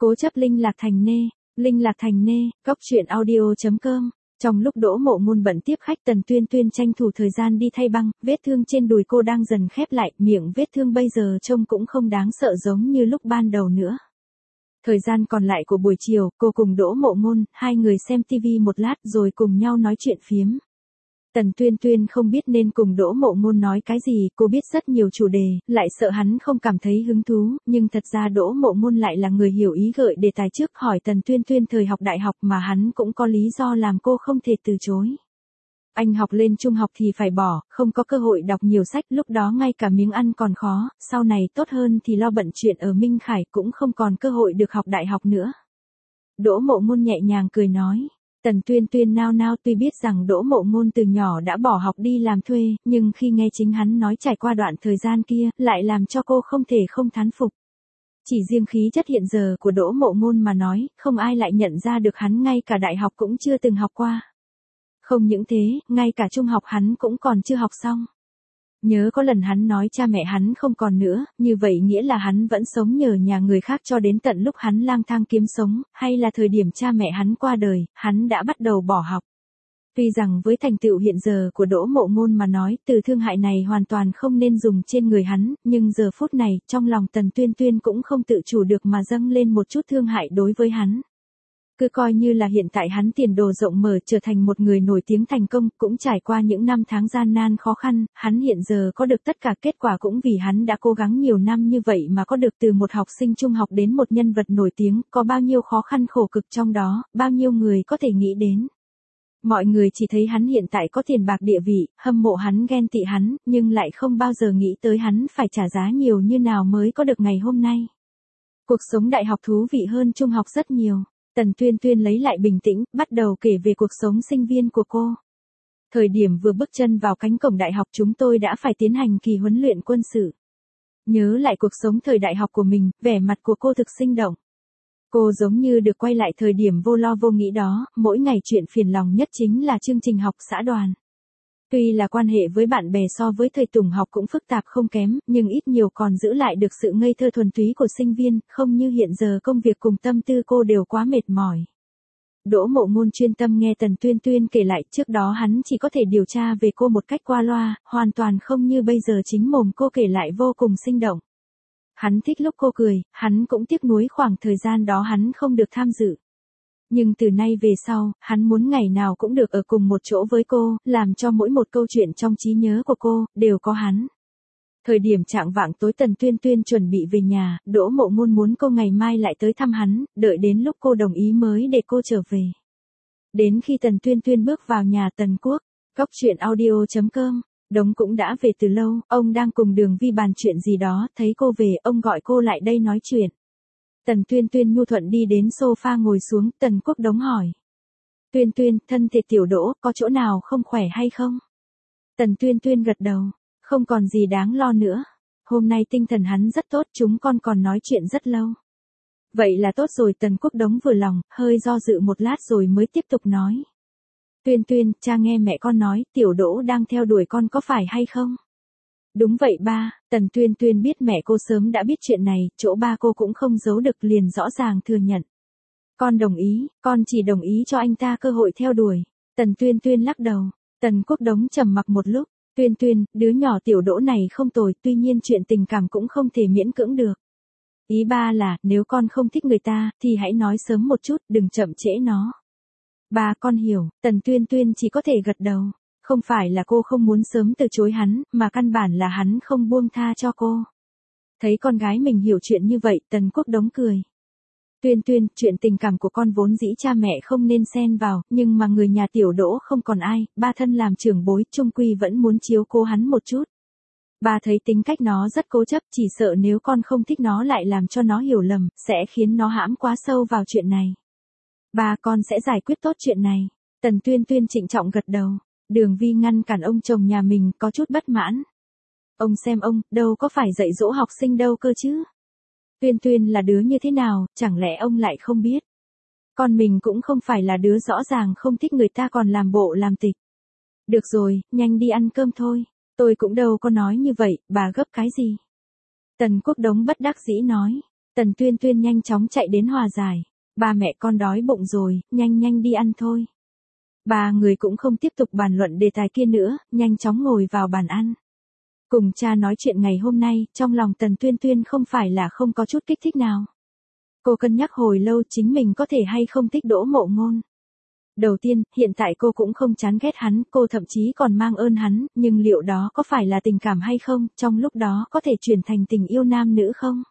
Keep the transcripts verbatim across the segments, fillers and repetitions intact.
Cố chấp linh lạc thành nê, linh lạc thành nê, góc truyện audio.com. Trong lúc Đỗ Mộ Ngôn bận tiếp khách, Tần Tuyên Tuyên tranh thủ thời gian đi thay băng, vết thương trên đùi cô đang dần khép lại, miệng vết thương bây giờ trông cũng không đáng sợ giống như lúc ban đầu nữa. Thời gian còn lại của buổi chiều, cô cùng Đỗ Mộ Ngôn, hai người xem tivi một lát rồi cùng nhau nói chuyện phiếm. Tần Tuyên Tuyên không biết nên cùng Đỗ Mộ Ngôn nói cái gì, cô biết rất nhiều chủ đề, lại sợ hắn không cảm thấy hứng thú, nhưng thật ra Đỗ Mộ Ngôn lại là người hiểu ý gợi đề tài trước, hỏi Tần Tuyên Tuyên thời học đại học mà hắn cũng có lý do làm cô không thể từ chối. Anh học lên trung học thì phải bỏ, không có cơ hội đọc nhiều sách, lúc đó ngay cả miếng ăn còn khó, sau này tốt hơn thì lo bận chuyện ở Minh Khải, cũng không còn cơ hội được học đại học nữa. Đỗ Mộ Ngôn nhẹ nhàng cười nói. Tần Tuyên Tuyên nao nao, tuy biết rằng Đỗ Mộ Ngôn từ nhỏ đã bỏ học đi làm thuê, nhưng khi nghe chính hắn nói trải qua đoạn thời gian kia, lại làm cho cô không thể không thán phục. Chỉ riêng khí chất hiện giờ của Đỗ Mộ Ngôn mà nói, không ai lại nhận ra được hắn ngay cả đại học cũng chưa từng học qua. Không những thế, ngay cả trung học hắn cũng còn chưa học xong. Nhớ có lần hắn nói cha mẹ hắn không còn nữa, như vậy nghĩa là hắn vẫn sống nhờ nhà người khác cho đến tận lúc hắn lang thang kiếm sống, hay là thời điểm cha mẹ hắn qua đời, hắn đã bắt đầu bỏ học. Tuy rằng với thành tựu hiện giờ của Đỗ Mộ Ngôn mà nói, từ thương hại này hoàn toàn không nên dùng trên người hắn, nhưng giờ phút này, trong lòng Tần Tuyên Tuyên cũng không tự chủ được mà dâng lên một chút thương hại đối với hắn. Cứ coi như là hiện tại hắn tiền đồ rộng mở, trở thành một người nổi tiếng thành công, cũng trải qua những năm tháng gian nan khó khăn, hắn hiện giờ có được tất cả, kết quả cũng vì hắn đã cố gắng nhiều năm như vậy mà có được từ một học sinh trung học đến một nhân vật nổi tiếng, có bao nhiêu khó khăn khổ cực trong đó, bao nhiêu người có thể nghĩ đến. Mọi người chỉ thấy hắn hiện tại có tiền bạc địa vị, hâm mộ hắn, ghen tị hắn, nhưng lại không bao giờ nghĩ tới hắn phải trả giá nhiều như nào mới có được ngày hôm nay. Cuộc sống đại học thú vị hơn trung học rất nhiều. Tần Tuyên Tuyên lấy lại bình tĩnh, bắt đầu kể về cuộc sống sinh viên của cô. Thời điểm vừa bước chân vào cánh cổng đại học, chúng tôi đã phải tiến hành kỳ huấn luyện quân sự. Nhớ lại cuộc sống thời đại học của mình, vẻ mặt của cô thực sinh động. Cô giống như được quay lại thời điểm vô lo vô nghĩ đó, mỗi ngày chuyện phiền lòng nhất chính là chương trình học xã đoàn. Tuy là quan hệ với bạn bè so với thời tùng học cũng phức tạp không kém, nhưng ít nhiều còn giữ lại được sự ngây thơ thuần túy của sinh viên, không như hiện giờ công việc cùng tâm tư cô đều quá mệt mỏi. Đỗ Mộ Ngôn chuyên tâm nghe Tần Tuyên Tuyên kể lại, trước đó hắn chỉ có thể điều tra về cô một cách qua loa, hoàn toàn không như bây giờ chính mồm cô kể lại vô cùng sinh động. Hắn thích lúc cô cười, hắn cũng tiếc nuối khoảng thời gian đó hắn không được tham dự. Nhưng từ nay về sau, hắn muốn ngày nào cũng được ở cùng một chỗ với cô, làm cho mỗi một câu chuyện trong trí nhớ của cô, đều có hắn. Thời điểm chạng vạng tối, Tần Tuyên Tuyên chuẩn bị về nhà, Đỗ Mộ Ngôn muốn cô ngày mai lại tới thăm hắn, đợi đến lúc cô đồng ý mới để cô trở về. Đến khi Tần Tuyên Tuyên bước vào nhà Tần Quốc, góc truyện audio.com, Đống cũng đã về từ lâu, ông đang cùng Đường Vi bàn chuyện gì đó, thấy cô về, ông gọi cô lại đây nói chuyện. Tần Tuyên Tuyên nhu thuận đi đến sofa ngồi xuống, Tần Quốc Đống hỏi. Tuyên Tuyên, thân thể tiểu Đỗ, có chỗ nào không khỏe hay không? Tần Tuyên Tuyên gật đầu, không còn gì đáng lo nữa. Hôm nay tinh thần hắn rất tốt, chúng con còn nói chuyện rất lâu. Vậy là tốt rồi, Tần Quốc Đống vừa lòng, hơi do dự một lát rồi mới tiếp tục nói. Tuyên Tuyên, cha nghe mẹ con nói, tiểu Đỗ đang theo đuổi con có phải hay không? Đúng vậy ba, Tần Tuyên Tuyên biết mẹ cô sớm đã biết chuyện này, chỗ ba cô cũng không giấu được, liền rõ ràng thừa nhận. Con đồng ý, con chỉ đồng ý cho anh ta cơ hội theo đuổi. Tần Tuyên Tuyên lắc đầu. Tần Quốc Đống trầm mặc một lúc. Tuyên Tuyên, đứa nhỏ tiểu Đỗ này không tồi, tuy nhiên chuyện tình cảm cũng không thể miễn cưỡng được. Ý ba là, nếu con không thích người ta, thì hãy nói sớm một chút, đừng chậm trễ nó. Ba, con hiểu. Tần Tuyên Tuyên chỉ có thể gật đầu. Không phải là cô không muốn sớm từ chối hắn, mà căn bản là hắn không buông tha cho cô. Thấy con gái mình hiểu chuyện như vậy, Tần Quốc Đống cười. Tuyên Tuyên, chuyện tình cảm của con vốn dĩ cha mẹ không nên xen vào, nhưng mà người nhà tiểu Đỗ không còn ai, ba thân làm trưởng bối, chung quy vẫn muốn chiếu cố hắn một chút. Ba thấy tính cách nó rất cố chấp, chỉ sợ nếu con không thích nó lại làm cho nó hiểu lầm, sẽ khiến nó hãm quá sâu vào chuyện này. Ba, con sẽ giải quyết tốt chuyện này. Tần Tuyên Tuyên trịnh trọng gật đầu. Đường Vi ngăn cản ông chồng nhà mình, có chút bất mãn. Ông xem ông, đâu có phải dạy dỗ học sinh đâu cơ chứ. Tuyên Tuyên là đứa như thế nào, chẳng lẽ ông lại không biết. Con mình cũng không phải là đứa rõ ràng không thích người ta còn làm bộ làm tịch. Được rồi, nhanh đi ăn cơm thôi. Tôi cũng đâu có nói như vậy, bà gấp cái gì. Tần Quốc Đống bất đắc dĩ nói. Tần Tuyên Tuyên nhanh chóng chạy đến hòa giải. Ba mẹ con đói bụng rồi, nhanh nhanh đi ăn thôi. Ba người cũng không tiếp tục bàn luận đề tài kia nữa, nhanh chóng ngồi vào bàn ăn. Cùng cha nói chuyện ngày hôm nay, trong lòng Tần Tuyên Tuyên không phải là không có chút kích thích nào. Cô cân nhắc hồi lâu chính mình có thể hay không thích Đỗ Mộ Ngôn. Đầu tiên, hiện tại cô cũng không chán ghét hắn, cô thậm chí còn mang ơn hắn, nhưng liệu đó có phải là tình cảm hay không, trong lúc đó có thể chuyển thành tình yêu nam nữ không?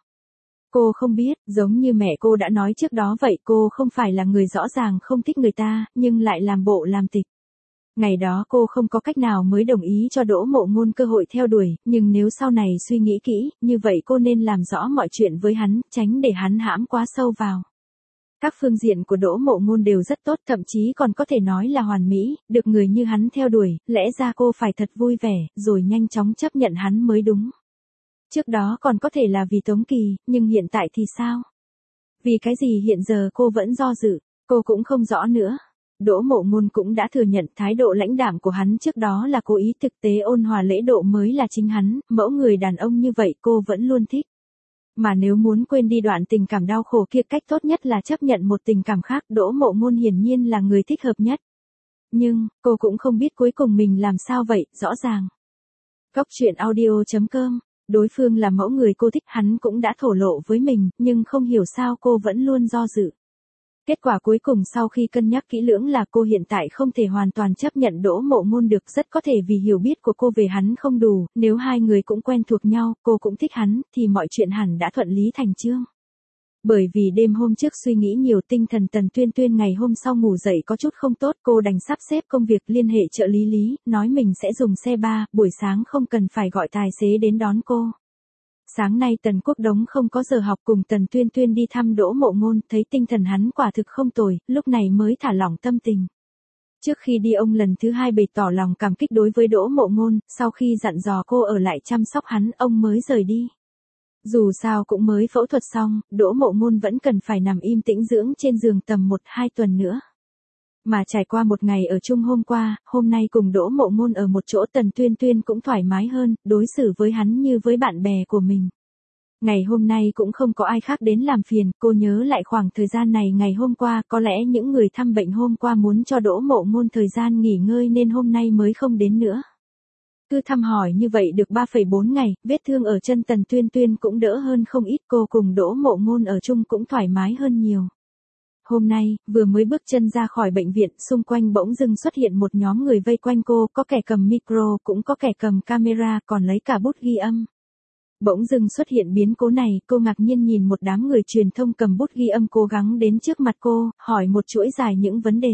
Cô không biết, giống như mẹ cô đã nói trước đó vậy, cô không phải là người rõ ràng không thích người ta, nhưng lại làm bộ làm tịch. Ngày đó cô không có cách nào mới đồng ý cho Đỗ Mộ Ngôn cơ hội theo đuổi, nhưng nếu sau này suy nghĩ kỹ, như vậy cô nên làm rõ mọi chuyện với hắn, tránh để hắn hãm quá sâu vào. Các phương diện của Đỗ Mộ Ngôn đều rất tốt, thậm chí còn có thể nói là hoàn mỹ, được người như hắn theo đuổi, lẽ ra cô phải thật vui vẻ, rồi nhanh chóng chấp nhận hắn mới đúng. Trước đó còn có thể là vì Tống Kỳ, nhưng hiện tại thì sao? Vì cái gì hiện giờ cô vẫn do dự, cô cũng không rõ nữa. Đỗ Mộ Ngôn cũng đã thừa nhận thái độ lãnh đạm của hắn trước đó là cố ý, thực tế ôn hòa lễ độ mới là chính hắn, mẫu người đàn ông như vậy cô vẫn luôn thích. Mà nếu muốn quên đi đoạn tình cảm đau khổ kia, cách tốt nhất là chấp nhận một tình cảm khác, Đỗ Mộ Ngôn hiển nhiên là người thích hợp nhất. Nhưng, cô cũng không biết cuối cùng mình làm sao vậy, rõ ràng. Góc truyện audio chấm com, đối phương là mẫu người cô thích, hắn cũng đã thổ lộ với mình, nhưng không hiểu sao cô vẫn luôn do dự. Kết quả cuối cùng sau khi cân nhắc kỹ lưỡng là cô hiện tại không thể hoàn toàn chấp nhận Đỗ Mộ Ngôn được, rất có thể vì hiểu biết của cô về hắn không đủ, nếu hai người cũng quen thuộc nhau, cô cũng thích hắn, thì mọi chuyện hẳn đã thuận lý thành chương. Bởi vì đêm hôm trước suy nghĩ nhiều, tinh thần Tần Tuyên Tuyên ngày hôm sau ngủ dậy có chút không tốt, cô đành sắp xếp công việc liên hệ trợ lý Lý, nói mình sẽ dùng xe ba, buổi sáng không cần phải gọi tài xế đến đón cô. Sáng nay Tần Quốc Đống không có giờ học, cùng Tần Tuyên Tuyên đi thăm Đỗ Mộ Ngôn, thấy tinh thần hắn quả thực không tồi, lúc này mới thả lỏng tâm tình. Trước khi đi ông lần thứ hai bày tỏ lòng cảm kích đối với Đỗ Mộ Ngôn, sau khi dặn dò cô ở lại chăm sóc hắn, ông mới rời đi. Dù sao cũng mới phẫu thuật xong, Đỗ Mộ Ngôn vẫn cần phải nằm im tĩnh dưỡng trên giường tầm một hai tuần nữa. Mà trải qua một ngày ở chung hôm qua, hôm nay cùng Đỗ Mộ Ngôn ở một chỗ, Tần Tuyên Tuyên cũng thoải mái hơn, đối xử với hắn như với bạn bè của mình. Ngày hôm nay cũng không có ai khác đến làm phiền, cô nhớ lại khoảng thời gian này ngày hôm qua, có lẽ những người thăm bệnh hôm qua muốn cho Đỗ Mộ Ngôn thời gian nghỉ ngơi nên hôm nay mới không đến nữa. Cứ thăm hỏi như vậy được ba phẩy bốn ngày, vết thương ở chân Tần Tuyên Tuyên cũng đỡ hơn không ít, cô cùng Đỗ Mộ Ngôn ở chung cũng thoải mái hơn nhiều. Hôm nay, vừa mới bước chân ra khỏi bệnh viện, xung quanh bỗng dưng xuất hiện một nhóm người vây quanh cô, có kẻ cầm micro, cũng có kẻ cầm camera, còn lấy cả bút ghi âm. Bỗng dưng xuất hiện biến cố này, cô ngạc nhiên nhìn một đám người truyền thông cầm bút ghi âm cố gắng đến trước mặt cô, hỏi một chuỗi dài những vấn đề.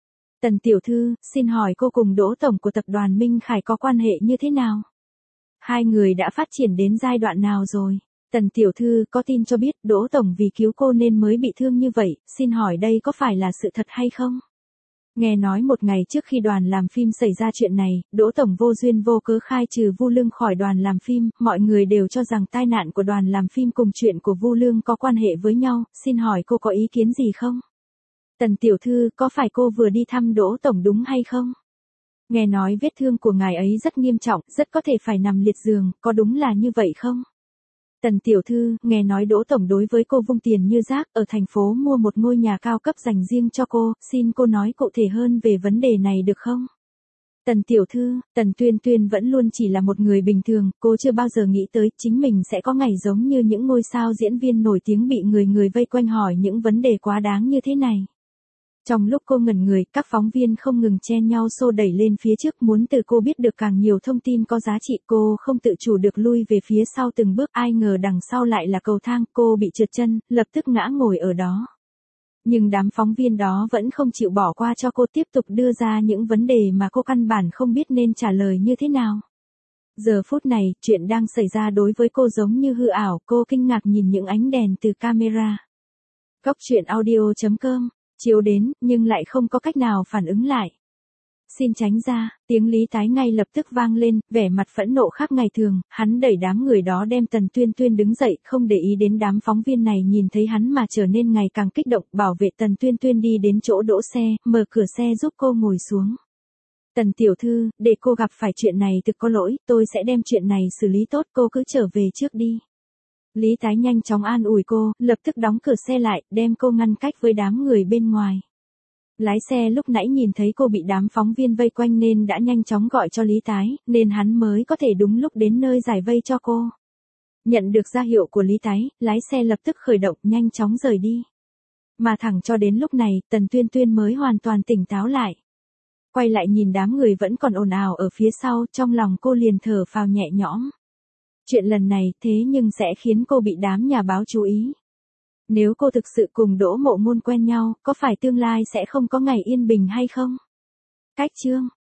Tần tiểu thư, xin hỏi cô cùng Đỗ tổng của tập đoàn Minh Khải có quan hệ như thế nào? Hai người đã phát triển đến giai đoạn nào rồi? Tần tiểu thư, có tin cho biết Đỗ tổng vì cứu cô nên mới bị thương như vậy, xin hỏi đây có phải là sự thật hay không? Nghe nói một ngày trước khi đoàn làm phim xảy ra chuyện này, Đỗ tổng vô duyên vô cớ khai trừ Vu Lương khỏi đoàn làm phim, mọi người đều cho rằng tai nạn của đoàn làm phim cùng chuyện của Vu Lương có quan hệ với nhau, xin hỏi cô có ý kiến gì không? Tần tiểu thư, có phải cô vừa đi thăm Đỗ tổng đúng hay không? Nghe nói vết thương của ngài ấy rất nghiêm trọng, rất có thể phải nằm liệt giường, có đúng là như vậy không? Tần tiểu thư, nghe nói Đỗ tổng đối với cô vung tiền như rác, ở thành phố mua một ngôi nhà cao cấp dành riêng cho cô, xin cô nói cụ thể hơn về vấn đề này được không? Tần tiểu thư, Tần Tuyên Tuyên vẫn luôn chỉ là một người bình thường, cô chưa bao giờ nghĩ tới chính mình sẽ có ngày giống như những ngôi sao diễn viên nổi tiếng bị người người vây quanh hỏi những vấn đề quá đáng như thế này. Trong lúc cô ngẩn người, các phóng viên không ngừng chen nhau xô đẩy lên phía trước, muốn từ cô biết được càng nhiều thông tin có giá trị. Cô không tự chủ được lui về phía sau từng bước, ai ngờ đằng sau lại là cầu thang, cô bị trượt chân, lập tức ngã ngồi ở đó. Nhưng đám phóng viên đó vẫn không chịu bỏ qua cho cô, tiếp tục đưa ra những vấn đề mà cô căn bản không biết nên trả lời như thế nào. Giờ phút này, chuyện đang xảy ra đối với cô giống như hư ảo, cô kinh ngạc nhìn những ánh đèn từ camera. Góc truyện audio chấm com chiếu đến, nhưng lại không có cách nào phản ứng lại. Xin tránh ra, tiếng Lý Tái ngay lập tức vang lên, vẻ mặt phẫn nộ khác ngày thường, hắn đẩy đám người đó đem Tần Tuyên Tuyên đứng dậy, không để ý đến đám phóng viên này nhìn thấy hắn mà trở nên ngày càng kích động, bảo vệ Tần Tuyên Tuyên đi đến chỗ đỗ xe, mở cửa xe giúp cô ngồi xuống. Tần tiểu thư, để cô gặp phải chuyện này thực có lỗi, tôi sẽ đem chuyện này xử lý tốt, cô cứ trở về trước đi. Lý Tái nhanh chóng an ủi cô, lập tức đóng cửa xe lại, đem cô ngăn cách với đám người bên ngoài. Lái xe lúc nãy nhìn thấy cô bị đám phóng viên vây quanh nên đã nhanh chóng gọi cho Lý Tái, nên hắn mới có thể đúng lúc đến nơi giải vây cho cô. Nhận được ra hiệu của Lý Tái, lái xe lập tức khởi động nhanh chóng rời đi. Mà thẳng cho đến lúc này, Tần Tuyên Tuyên mới hoàn toàn tỉnh táo lại. Quay lại nhìn đám người vẫn còn ồn ào ở phía sau, trong lòng cô liền thở phào nhẹ nhõm. Chuyện lần này thế nhưng sẽ khiến cô bị đám nhà báo chú ý. Nếu cô thực sự cùng Đỗ Mộ Ngôn quen nhau, có phải tương lai sẽ không có ngày yên bình hay không? Cách chương